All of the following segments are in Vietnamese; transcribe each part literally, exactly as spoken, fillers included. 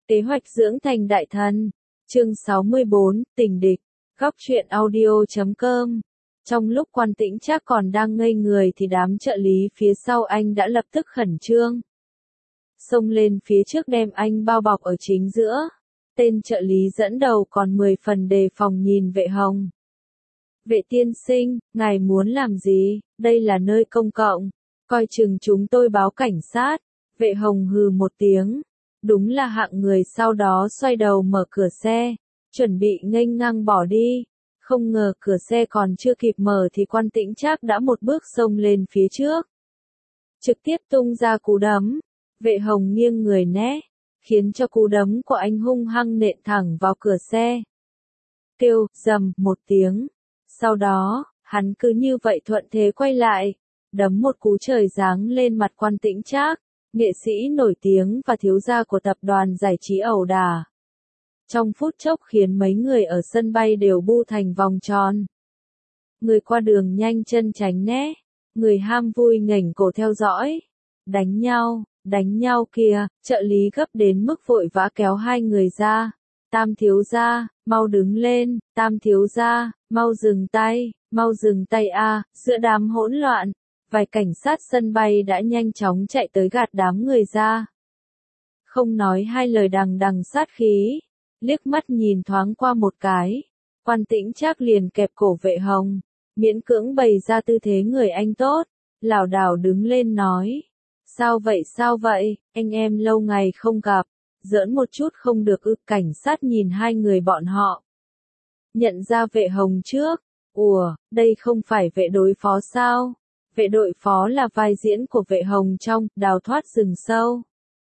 Kế hoạch dưỡng thành đại thần. Chương sáu mươi bốn, tình địch. Góc truyện audio chấm com. Trong lúc Quan Tĩnh Trác còn đang ngây người thì đám trợ lý phía sau anh đã lập tức khẩn trương. Xông lên phía trước đem anh bao bọc ở chính giữa. Tên trợ lý dẫn đầu còn mười phần đề phòng nhìn Vệ Hồng. Vệ tiên sinh, ngài muốn làm gì? Đây là nơi công cộng. Coi chừng chúng tôi báo cảnh sát. Vệ Hồng hừ một tiếng. Đúng là hạng người sau đó xoay đầu mở cửa xe. Chuẩn bị nghênh ngang bỏ đi. Không ngờ cửa xe còn chưa kịp mở thì Quan Tĩnh Trác đã một bước xông lên phía trước. Trực tiếp tung ra cú đấm. Vệ Hồng nghiêng người né. Khiến cho cú đấm của anh hung hăng nện thẳng vào cửa xe. Kêu, rầm, một tiếng. Sau đó, hắn cứ như vậy thuận thế quay lại. Đấm một cú trời giáng lên mặt Quan Tĩnh Trác. Nghệ sĩ nổi tiếng và thiếu gia của tập đoàn giải trí ẩu đả. Trong phút chốc khiến mấy người ở sân bay đều bu thành vòng tròn. Người qua đường nhanh chân tránh né. Người ham vui nghển cổ theo dõi. Đánh nhau, đánh nhau kìa, trợ lý gấp đến mức vội vã kéo hai người ra. Tam thiếu gia, mau đứng lên, Tam thiếu gia, mau dừng tay, mau dừng tay a. Giữa đám hỗn loạn, vài cảnh sát sân bay đã nhanh chóng chạy tới gạt đám người ra. Không nói hai lời đằng đằng sát khí, liếc mắt nhìn thoáng qua một cái, Quan Tĩnh Trác liền kẹp cổ Vệ Hồng, miễn cưỡng bày ra tư thế người anh tốt, lảo đảo đứng lên nói: "Sao vậy sao vậy, anh em lâu ngày không gặp, giỡn một chút không được ư?" Cảnh sát nhìn hai người bọn họ, nhận ra Vệ Hồng trước, ủa, đây không phải Vệ đối phó sao? Vệ đội phó là vai diễn của Vệ Hồng trong Đào thoát rừng sâu.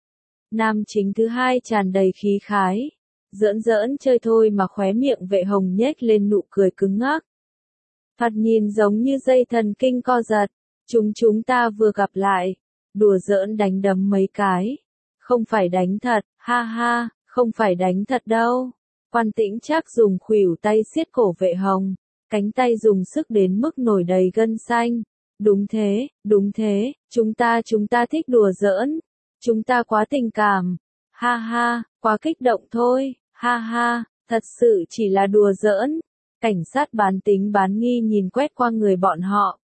Nam chính thứ hai tràn đầy khí khái. Giỡn giỡn chơi thôi mà khóe miệng Vệ Hồng nhếch lên nụ cười cứng ngắc. Thoạt nhìn giống như dây thần kinh co giật. Chúng chúng ta vừa gặp lại. Đùa giỡn đánh đấm mấy cái. Không phải đánh thật, ha ha, không phải đánh thật đâu. Quan Tĩnh Trác dùng khuỷu tay siết cổ Vệ Hồng. Cánh tay dùng sức đến mức nổi đầy gân xanh. Đúng thế, đúng thế, chúng ta chúng ta thích đùa giỡn, chúng ta quá tình cảm, ha ha, quá kích động thôi, ha ha, thật sự chỉ là đùa giỡn. Cảnh sát bán tính bán nghi nhìn quét qua người bọn họ.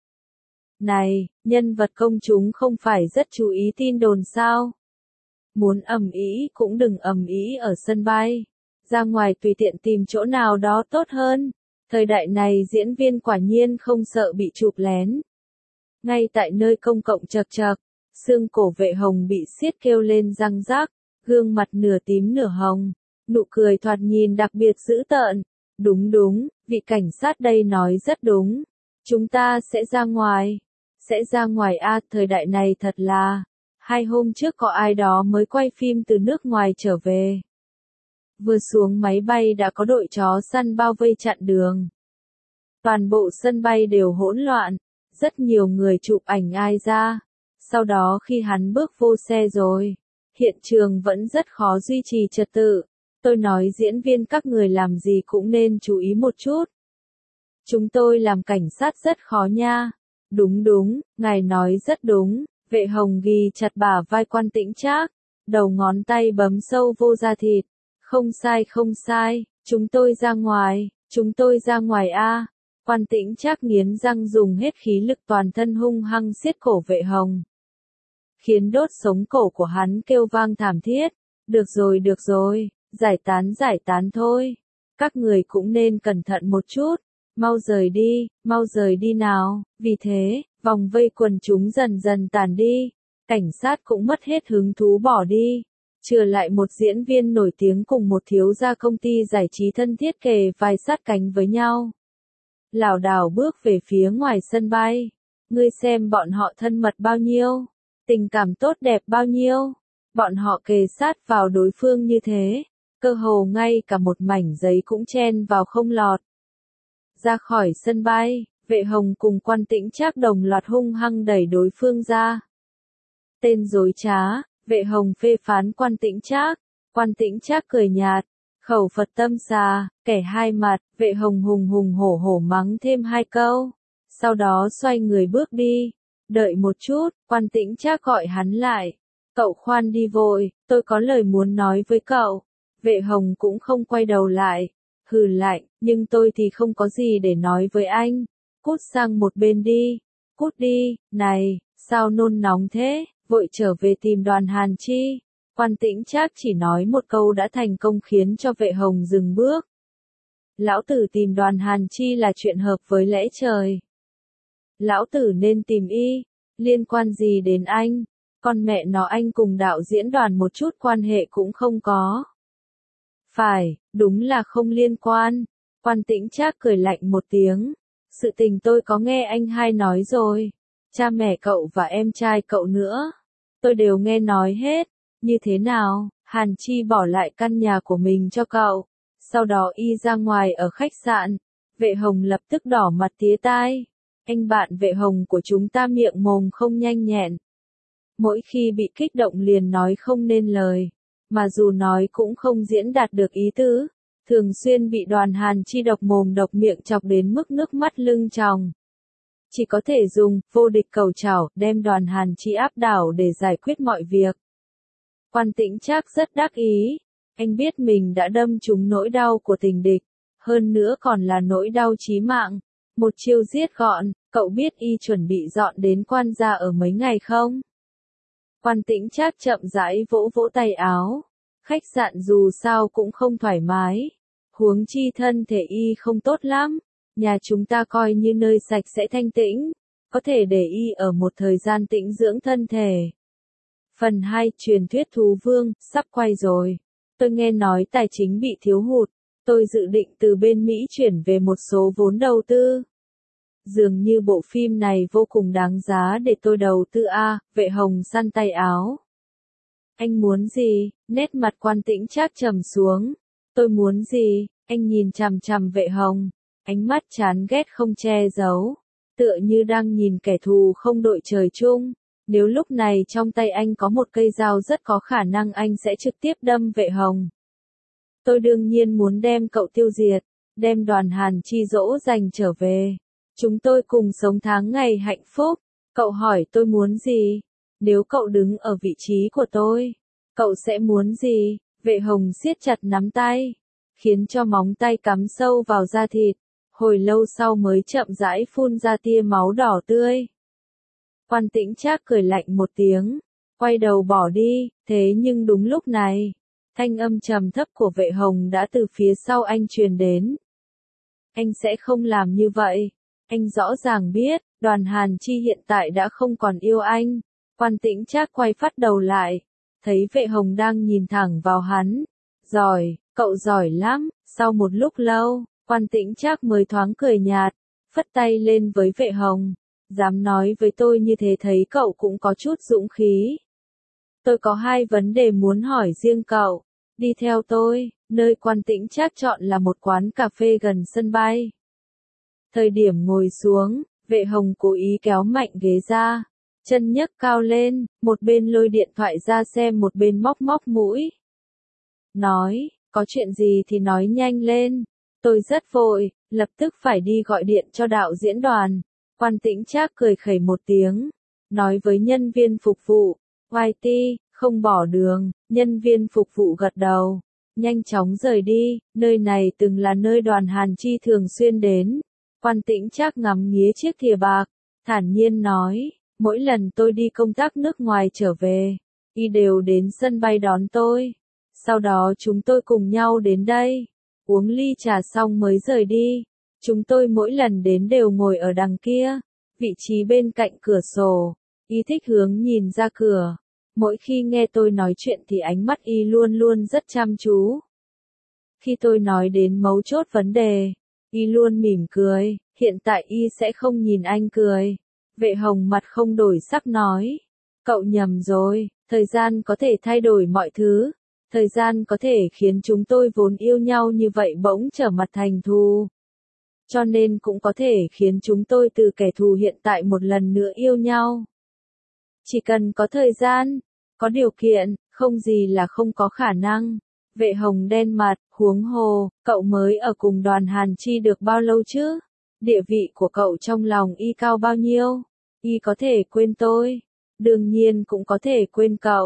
Này, nhân vật công chúng không phải rất chú ý tin đồn sao? Muốn ầm ĩ cũng đừng ầm ĩ ở sân bay, ra ngoài tùy tiện tìm chỗ nào đó tốt hơn. Thời đại này diễn viên quả nhiên không sợ bị chụp lén. Ngay tại nơi công cộng chật chật, xương cổ Vệ Hồng bị siết kêu lên răng rắc, gương mặt nửa tím nửa hồng, nụ cười thoạt nhìn đặc biệt dữ tợn. Đúng đúng, vị cảnh sát đây nói rất đúng. Chúng ta sẽ ra ngoài. Sẽ ra ngoài a, thời đại này thật là. Hai hôm trước có ai đó mới quay phim từ nước ngoài trở về. Vừa xuống máy bay đã có đội chó săn bao vây chặn đường. Toàn bộ sân bay đều hỗn loạn. Rất nhiều người chụp ảnh ai ra. Sau đó khi hắn bước vô xe rồi, hiện trường vẫn rất khó duy trì trật tự. Tôi nói diễn viên các người làm gì cũng nên chú ý một chút. Chúng tôi làm cảnh sát rất khó nha. Đúng đúng, ngài nói rất đúng. Vệ Hồng ghi chặt bả vai Quan Tĩnh Trác, đầu ngón tay bấm sâu vô da thịt. Không sai không sai, chúng tôi ra ngoài, chúng tôi ra ngoài a. Quan Tĩnh Trác nghiến răng dùng hết khí lực toàn thân hung hăng siết cổ Vệ Hồng. Khiến đốt sống cổ của hắn kêu vang thảm thiết. Được rồi được rồi, giải tán giải tán thôi. Các người cũng nên cẩn thận một chút. Mau rời đi, mau rời đi nào. Vì thế, vòng vây quần chúng dần dần tàn đi. Cảnh sát cũng mất hết hứng thú bỏ đi. Trừ lại một diễn viên nổi tiếng cùng một thiếu gia công ty giải trí thân thiết kề vai sát cánh với nhau. Lảo đảo bước về phía ngoài sân bay. Ngươi xem bọn họ thân mật bao nhiêu, tình cảm tốt đẹp bao nhiêu. Bọn họ kề sát vào đối phương như thế, cơ hồ ngay cả một mảnh giấy cũng chen vào không lọt. Ra khỏi sân bay, Vệ Hồng cùng Quan Tĩnh Trác đồng loạt hung hăng đẩy đối phương ra. Tên dối trá, Vệ Hồng phê phán Quan Tĩnh Trác. Quan Tĩnh Trác cười nhạt. Khẩu Phật tâm xà, kẻ hai mặt. Vệ Hồng hùng hùng hổ hổ mắng thêm hai câu. Sau đó xoay người bước đi. Đợi một chút, Quan Tĩnh Trác gọi hắn lại. Cậu khoan đi vội, tôi có lời muốn nói với cậu. Vệ Hồng cũng không quay đầu lại, hừ lạnh, nhưng tôi thì không có gì để nói với anh. Cút sang một bên đi, cút đi, này, sao nôn nóng thế, vội trở về tìm Đoàn Hàn Chi. Quan Tĩnh Trác chỉ nói một câu đã thành công khiến cho Vệ Hồng dừng bước. Lão tử tìm Đoàn Hàn Chi là chuyện hợp với lẽ trời. Lão tử nên tìm y, liên quan gì đến anh, con mẹ nó anh cùng đạo diễn Đoàn một chút quan hệ cũng không có. Phải, đúng là không liên quan. Quan Tĩnh Trác cười lạnh một tiếng. Sự tình tôi có nghe anh hai nói rồi. Cha mẹ cậu và em trai cậu nữa. Tôi đều nghe nói hết. Như thế nào, Hàn Chi bỏ lại căn nhà của mình cho cậu. Sau đó y ra ngoài ở khách sạn. Vệ Hồng lập tức đỏ mặt tía tai. Anh bạn Vệ Hồng của chúng ta miệng mồm không nhanh nhẹn. Mỗi khi bị kích động liền nói không nên lời. Mà dù nói cũng không diễn đạt được ý tứ. Thường xuyên bị Đoàn Hàn Chi độc mồm độc miệng chọc đến mức nước mắt lưng tròng. Chỉ có thể dùng vô địch cầu trảo đem Đoàn Hàn Chi áp đảo để giải quyết mọi việc. Quan Tĩnh Trác rất đắc ý. Anh biết mình đã đâm trúng nỗi đau của tình địch. Hơn nữa còn là nỗi đau chí mạng. Một chiêu giết gọn, cậu biết y chuẩn bị dọn đến quan gia ở mấy ngày không? Quan Tĩnh Trác chậm rãi vỗ vỗ tay áo. Khách sạn dù sao cũng không thoải mái. Huống chi thân thể y không tốt lắm. Nhà chúng ta coi như nơi sạch sẽ thanh tĩnh. Có thể để y ở một thời gian tĩnh dưỡng thân thể. Phần hai, truyền thuyết thú vương, sắp quay rồi. Tôi nghe nói tài chính bị thiếu hụt. Tôi dự định từ bên Mỹ chuyển về một số vốn đầu tư. Dường như bộ phim này vô cùng đáng giá để tôi đầu tư a. Vệ Hồng săn tay áo. Anh muốn gì? Nét mặt Quan Tĩnh Trác trầm xuống. Tôi muốn gì? Anh nhìn chằm chằm Vệ Hồng. Ánh mắt chán ghét không che giấu. Tựa như đang nhìn kẻ thù không đội trời chung. Nếu lúc này trong tay anh có một cây dao rất có khả năng anh sẽ trực tiếp đâm Vệ Hồng. Tôi đương nhiên muốn đem cậu tiêu diệt. Đem Đoàn Hàn Chi dỗ dành trở về. Chúng tôi cùng sống tháng ngày hạnh phúc. Cậu hỏi tôi muốn gì? Nếu cậu đứng ở vị trí của tôi, cậu sẽ muốn gì? Vệ Hồng siết chặt nắm tay, khiến cho móng tay cắm sâu vào da thịt. Hồi lâu sau mới chậm rãi phun ra tia máu đỏ tươi. Quan Tĩnh Trác cười lạnh một tiếng, quay đầu bỏ đi. Thế nhưng đúng lúc này, thanh âm trầm thấp của Vệ Hồng đã từ phía sau anh truyền đến. Anh sẽ không làm như vậy. Anh rõ ràng biết, Đoàn Hàn Chi hiện tại đã không còn yêu anh. Quan Tĩnh Trác quay phát đầu lại, thấy Vệ Hồng đang nhìn thẳng vào hắn. Giỏi, cậu giỏi lắm. Sau một lúc lâu, Quan Tĩnh Trác mới thoáng cười nhạt, phất tay lên với Vệ Hồng. Dám nói với tôi như thế thấy cậu cũng có chút dũng khí. Tôi có hai vấn đề muốn hỏi riêng cậu. Đi theo tôi. Nơi Quan Tĩnh Trác chọn là một quán cà phê gần sân bay. Thời điểm ngồi xuống, Vệ Hồng cố ý kéo mạnh ghế ra, chân nhấc cao lên, một bên lôi điện thoại ra xem một bên móc móc mũi. Nói, có chuyện gì thì nói nhanh lên. Tôi rất vội, lập tức phải đi gọi điện cho đạo diễn Đoàn. Quan Tĩnh Trác cười khẩy một tiếng, nói với nhân viên phục vụ, "Oai ti, không bỏ đường." Nhân viên phục vụ gật đầu, nhanh chóng rời đi. Nơi này từng là nơi Đoàn Hàn Chi thường xuyên đến. Quan Tĩnh Trác ngắm nghía chiếc thìa bạc, thản nhiên nói, mỗi lần tôi đi công tác nước ngoài trở về, y đều đến sân bay đón tôi. Sau đó chúng tôi cùng nhau đến đây, uống ly trà xong mới rời đi. Chúng tôi mỗi lần đến đều ngồi ở đằng kia, vị trí bên cạnh cửa sổ. Y thích hướng nhìn ra cửa. Mỗi khi nghe tôi nói chuyện thì ánh mắt y luôn luôn rất chăm chú. Khi tôi nói đến mấu chốt vấn đề, y luôn mỉm cười. Hiện tại y sẽ không nhìn anh cười. Vệ Hồng mặt không đổi sắc nói, cậu nhầm rồi, thời gian có thể thay đổi mọi thứ. Thời gian có thể khiến chúng tôi vốn yêu nhau như vậy bỗng trở mặt thành thù. Cho nên cũng có thể khiến chúng tôi từ kẻ thù hiện tại một lần nữa yêu nhau. Chỉ cần có thời gian, có điều kiện, không gì là không có khả năng. Vệ Hồng đen mặt, huống hồ, cậu mới ở cùng Đoàn Hàn Chi được bao lâu chứ? Địa vị của cậu trong lòng y cao bao nhiêu? Y có thể quên tôi, đương nhiên cũng có thể quên cậu.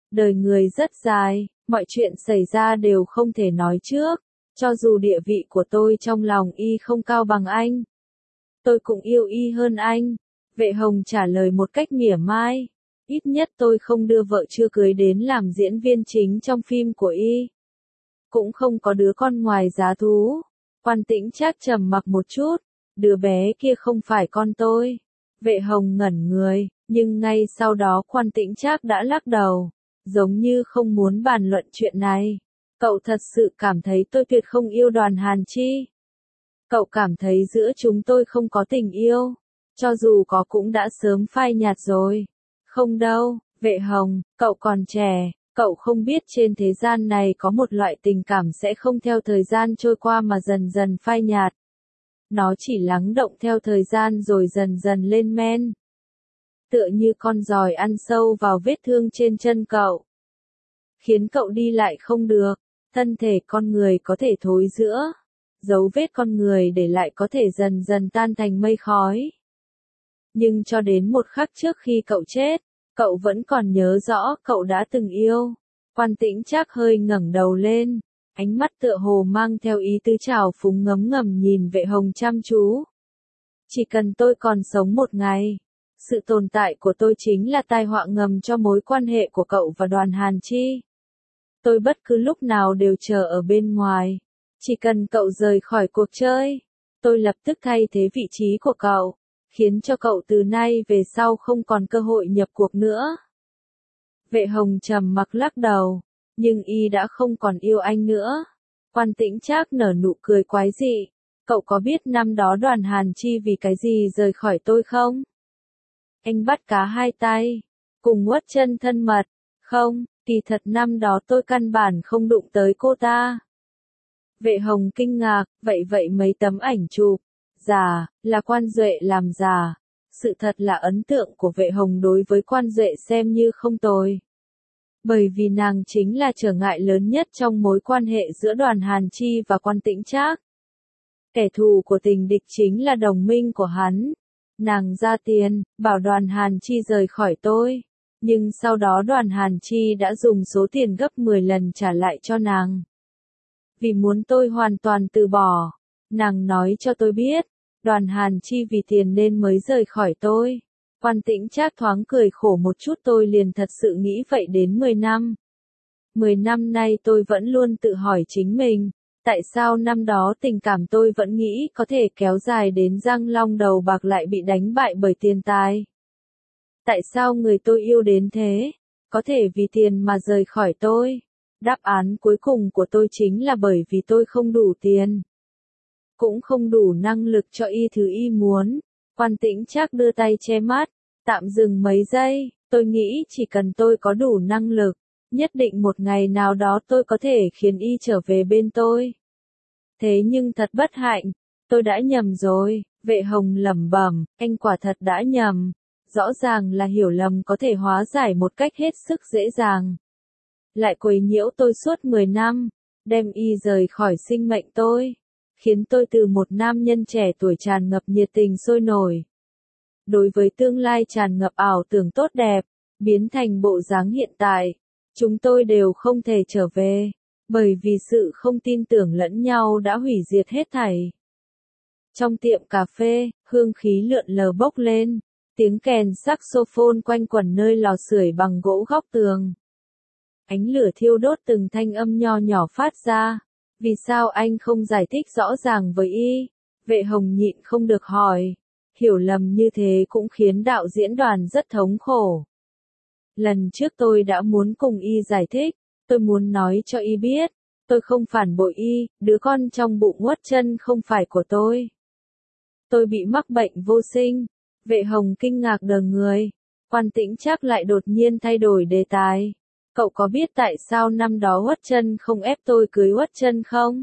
Đời người rất dài, mọi chuyện xảy ra đều không thể nói trước. Cho dù địa vị của tôi trong lòng y không cao bằng anh, tôi cũng yêu y hơn anh. Vệ Hồng trả lời một cách mỉa mai. Ít nhất tôi không đưa vợ chưa cưới đến làm diễn viên chính trong phim của y. Cũng không có đứa con ngoài giá thú. Quan Tĩnh Trác trầm mặc một chút. Đứa bé kia không phải con tôi. Vệ Hồng ngẩn người, nhưng ngay sau đó Quan Tĩnh Trác đã lắc đầu. Giống như không muốn bàn luận chuyện này. Cậu thật sự cảm thấy tôi tuyệt không yêu Đoàn Hàn Chi. Cậu cảm thấy giữa chúng tôi không có tình yêu. Cho dù có cũng đã sớm phai nhạt rồi. Không đâu, Vệ Hồng, cậu còn trẻ. Cậu không biết trên thế gian này có một loại tình cảm sẽ không theo thời gian trôi qua mà dần dần phai nhạt. Nó chỉ lắng động theo thời gian rồi dần dần lên men. Tựa như con giòi ăn sâu vào vết thương trên chân cậu. Khiến cậu đi lại không được. Thân thể con người có thể thối rữa. Dấu vết con người để lại có thể dần dần tan thành mây khói. Nhưng cho đến một khắc trước khi cậu chết, cậu vẫn còn nhớ rõ cậu đã từng yêu. Quan Tĩnh Trác hơi ngẩng đầu lên, ánh mắt tựa hồ mang theo ý tứ trào phúng ngấm ngầm nhìn Vệ Hồng chăm chú. Chỉ cần tôi còn sống một ngày, sự tồn tại của tôi chính là tai họa ngầm cho mối quan hệ của cậu và Đoàn Hàn Chi. Tôi bất cứ lúc nào đều chờ ở bên ngoài. Chỉ cần cậu rời khỏi cuộc chơi, tôi lập tức thay thế vị trí của cậu, khiến cho cậu từ nay về sau không còn cơ hội nhập cuộc nữa. Vệ Hồng trầm mặc lắc đầu, nhưng y đã không còn yêu anh nữa. Quan Tĩnh Trác nở nụ cười quái dị. Cậu có biết năm đó Đoàn Hàn Chi vì cái gì rời khỏi tôi không? Anh bắt cá hai tay, cùng uất chân thân mật. Không, kỳ thật năm đó tôi căn bản không đụng tới cô ta. Vệ Hồng kinh ngạc, vậy vậy mấy tấm ảnh chụp, giả, là Quan Duệ làm giả. Sự thật là ấn tượng của Vệ Hồng đối với Quan Duệ xem như không tồi. Bởi vì nàng chính là trở ngại lớn nhất trong mối quan hệ giữa Đoàn Hàn Chi và Quan Tĩnh Trác. Kẻ thù của tình địch chính là đồng minh của hắn. Nàng ra tiền, bảo Đoàn Hàn Chi rời khỏi tôi. Nhưng sau đó Đoàn Hàn Chi đã dùng số tiền gấp mười lần trả lại cho nàng. Vì muốn tôi hoàn toàn từ bỏ, nàng nói cho tôi biết, Đoàn Hàn Chi vì tiền nên mới rời khỏi tôi. Quan Tĩnh Trác thoáng cười khổ một chút, tôi liền thật sự nghĩ vậy đến mười năm. mười năm nay tôi vẫn luôn tự hỏi chính mình, tại sao năm đó tình cảm tôi vẫn nghĩ có thể kéo dài đến Giang Long đầu bạc lại bị đánh bại bởi tiền tài. Tại sao người tôi yêu đến thế, có thể vì tiền mà rời khỏi tôi? Đáp án cuối cùng của tôi chính là bởi vì tôi không đủ tiền. Cũng không đủ năng lực cho y thứ y muốn. Quan Tĩnh Trác đưa tay che mắt, tạm dừng mấy giây, tôi nghĩ chỉ cần tôi có đủ năng lực, nhất định một ngày nào đó tôi có thể khiến y trở về bên tôi. Thế nhưng thật bất hạnh, tôi đã nhầm rồi. Vệ Hồng lẩm bẩm, anh quả thật đã nhầm. Rõ ràng là hiểu lầm có thể hóa giải một cách hết sức dễ dàng. Lại quấy nhiễu tôi suốt mười năm, đem y rời khỏi sinh mệnh tôi, khiến tôi từ một nam nhân trẻ tuổi tràn ngập nhiệt tình sôi nổi, đối với tương lai tràn ngập ảo tưởng tốt đẹp, biến thành bộ dáng hiện tại. Chúng tôi đều không thể trở về, bởi vì sự không tin tưởng lẫn nhau đã hủy diệt hết thảy. Trong tiệm cà phê, hương khí lượn lờ bốc lên, tiếng kèn saxophone quanh quẩn nơi lò sưởi bằng gỗ góc tường. Ánh lửa thiêu đốt từng thanh âm nho nhỏ phát ra. Vì sao anh không giải thích rõ ràng với y? Vệ Hồng nhịn không được hỏi. Hiểu lầm như thế cũng khiến đạo diễn Đoàn rất thống khổ. Lần trước tôi đã muốn cùng y giải thích, tôi muốn nói cho y biết, tôi không phản bội y, đứa con trong bụng uất chân không phải của tôi. Tôi bị mắc bệnh vô sinh. Vệ Hồng kinh ngạc đờ người. Quan Tĩnh Trác lại đột nhiên thay đổi đề tài. Cậu có biết tại sao năm đó uất chân không ép tôi cưới uất chân không?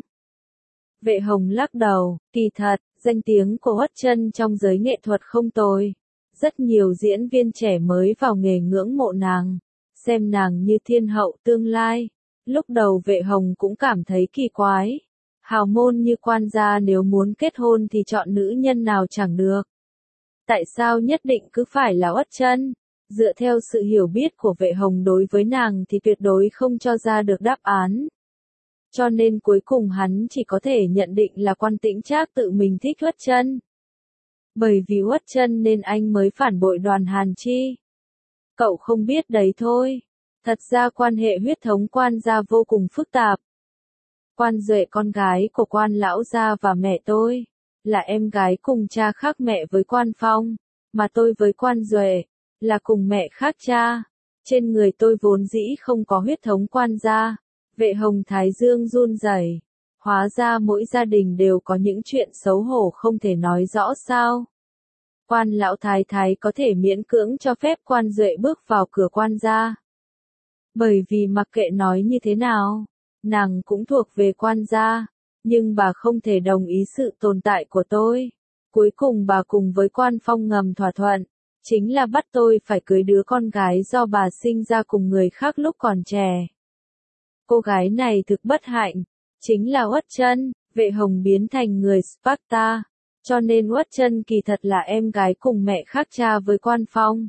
Vệ Hồng lắc đầu, kỳ thật, danh tiếng của uất chân trong giới nghệ thuật không tồi. Rất nhiều diễn viên trẻ mới vào nghề ngưỡng mộ nàng, xem nàng như thiên hậu tương lai. Lúc đầu Vệ Hồng cũng cảm thấy kỳ quái. Hào môn như Quan gia nếu muốn kết hôn thì chọn nữ nhân nào chẳng được. Tại sao nhất định cứ phải là uất chân? Dựa theo sự hiểu biết của Vệ Hồng đối với nàng thì tuyệt đối không cho ra được đáp án. Cho nên cuối cùng hắn chỉ có thể nhận định là Quan Tĩnh Trác tự mình thích Uất Chân. Bởi vì Uất Chân nên anh mới phản bội Đoàn Hàn Chi. Cậu không biết đấy thôi. Thật ra quan hệ huyết thống Quan gia vô cùng phức tạp. Quan Duệ con gái của Quan lão gia và mẹ tôi, là em gái cùng cha khác mẹ với Quan Phong, mà tôi với Quan Duệ, là cùng mẹ khác cha. Trên người tôi vốn dĩ không có huyết thống Quan gia. Vệ Hồng thái dương run rẩy. Hóa ra mỗi gia đình đều có những chuyện xấu hổ không thể nói rõ sao. Quan lão thái thái có thể miễn cưỡng cho phép Quan Duệ bước vào cửa Quan gia. Bởi vì mặc kệ nói như thế nào, nàng cũng thuộc về Quan gia, nhưng bà không thể đồng ý sự tồn tại của tôi. Cuối cùng bà cùng với Quan Phong ngầm thỏa thuận, chính là bắt tôi phải cưới đứa con gái do bà sinh ra cùng người khác lúc còn trẻ. Cô gái này thực bất hạnh, chính là Uất Chân. Vệ Hồng biến thành người Sparta, cho nên Uất Chân kỳ thật là em gái cùng mẹ khác cha với Quan Phong.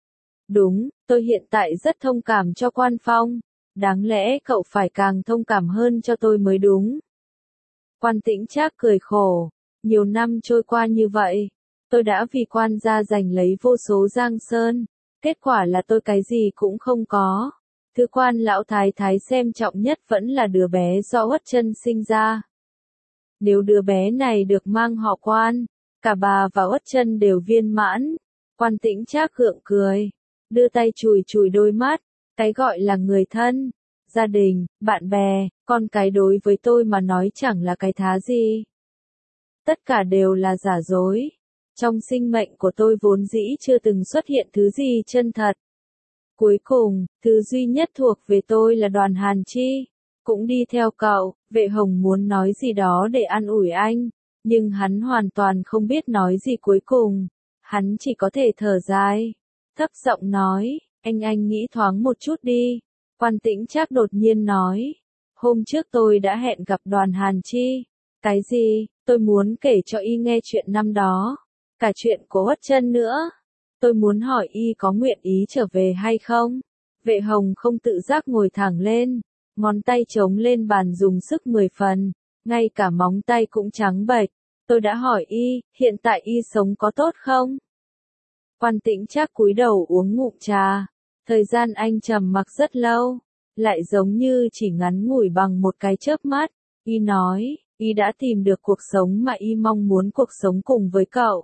Đúng, tôi hiện tại rất thông cảm cho Quan Phong, đáng lẽ cậu phải càng thông cảm hơn cho tôi mới đúng. Quan Tĩnh Trác cười khổ, nhiều năm trôi qua như vậy, tôi đã vì Quan gia giành lấy vô số giang sơn, kết quả là tôi cái gì cũng không có. Thứ Quan lão thái thái xem trọng nhất vẫn là đứa bé do Uất Chân sinh ra. Nếu đứa bé này được mang họ Quan, cả bà và Uất Chân đều viên mãn. Quan Tĩnh Trác gượng cười, đưa tay chùi chùi đôi mắt, cái gọi là người thân, gia đình, bạn bè, con cái đối với tôi mà nói chẳng là cái thá gì. Tất cả đều là giả dối. Trong sinh mệnh của tôi vốn dĩ chưa từng xuất hiện thứ gì chân thật. Cuối cùng, thứ duy nhất thuộc về tôi là Đoàn Hàn Chi, cũng đi theo cậu. Vệ Hồng muốn nói gì đó để an ủi anh, nhưng hắn hoàn toàn không biết nói gì cuối cùng. Hắn chỉ có thể thở dài, thấp giọng nói, anh anh nghĩ thoáng một chút đi. Quan Tĩnh Trác đột nhiên nói, hôm trước tôi đã hẹn gặp Đoàn Hàn Chi. Cái gì? Tôi muốn kể cho y nghe chuyện năm đó, cả chuyện của Uất Chân nữa. Tôi muốn hỏi y có nguyện ý trở về hay không? Vệ Hồng không tự giác ngồi thẳng lên, ngón tay chống lên bàn dùng sức mười phần, ngay cả móng tay cũng trắng bệch. Tôi đã hỏi y, hiện tại y sống có tốt không? Quan Tĩnh Trác cúi đầu uống ngụm trà, thời gian anh trầm mặc rất lâu, lại giống như chỉ ngắn ngủi bằng một cái chớp mắt. Y nói, y đã tìm được cuộc sống mà y mong muốn, cuộc sống cùng với cậu.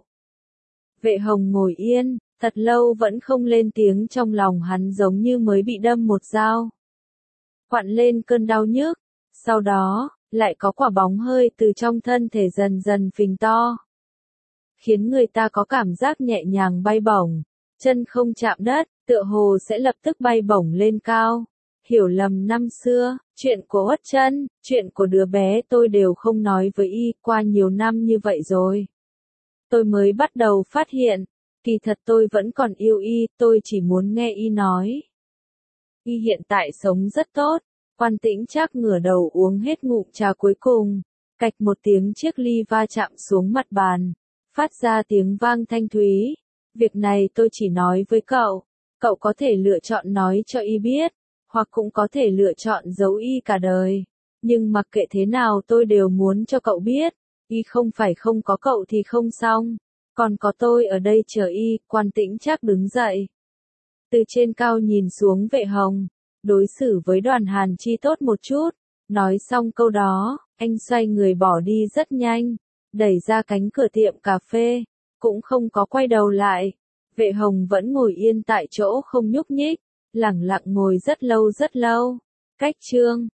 Vệ Hồng ngồi yên, thật lâu vẫn không lên tiếng, trong lòng hắn giống như mới bị đâm một dao. Quặn lên cơn đau nhức, sau đó, lại có quả bóng hơi từ trong thân thể dần dần phình to. Khiến người ta có cảm giác nhẹ nhàng bay bổng, chân không chạm đất, tựa hồ sẽ lập tức bay bổng lên cao. Hiểu lầm năm xưa, chuyện của Uất Chân, chuyện của đứa bé tôi đều không nói với y, qua nhiều năm như vậy rồi. Tôi mới bắt đầu phát hiện, kỳ thật tôi vẫn còn yêu y, tôi chỉ muốn nghe y nói. Y hiện tại sống rất tốt. Quan Tĩnh Trác ngửa đầu uống hết ngụm trà cuối cùng, cạch một tiếng chiếc ly va chạm xuống mặt bàn, phát ra tiếng vang thanh thúy. Việc này tôi chỉ nói với cậu, cậu có thể lựa chọn nói cho y biết, hoặc cũng có thể lựa chọn giấu y cả đời. Nhưng mặc kệ thế nào tôi đều muốn cho cậu biết, y không phải không có cậu thì không xong, còn có tôi ở đây chờ y. Quan Tĩnh Trác đứng dậy, từ trên cao nhìn xuống Vệ Hồng, đối xử với Đoàn Hàn Chi tốt một chút. Nói xong câu đó, anh xoay người bỏ đi rất nhanh, đẩy ra cánh cửa tiệm cà phê, cũng không có quay đầu lại. Vệ Hồng vẫn ngồi yên tại chỗ không nhúc nhích, lẳng lặng ngồi rất lâu rất lâu. Cách chương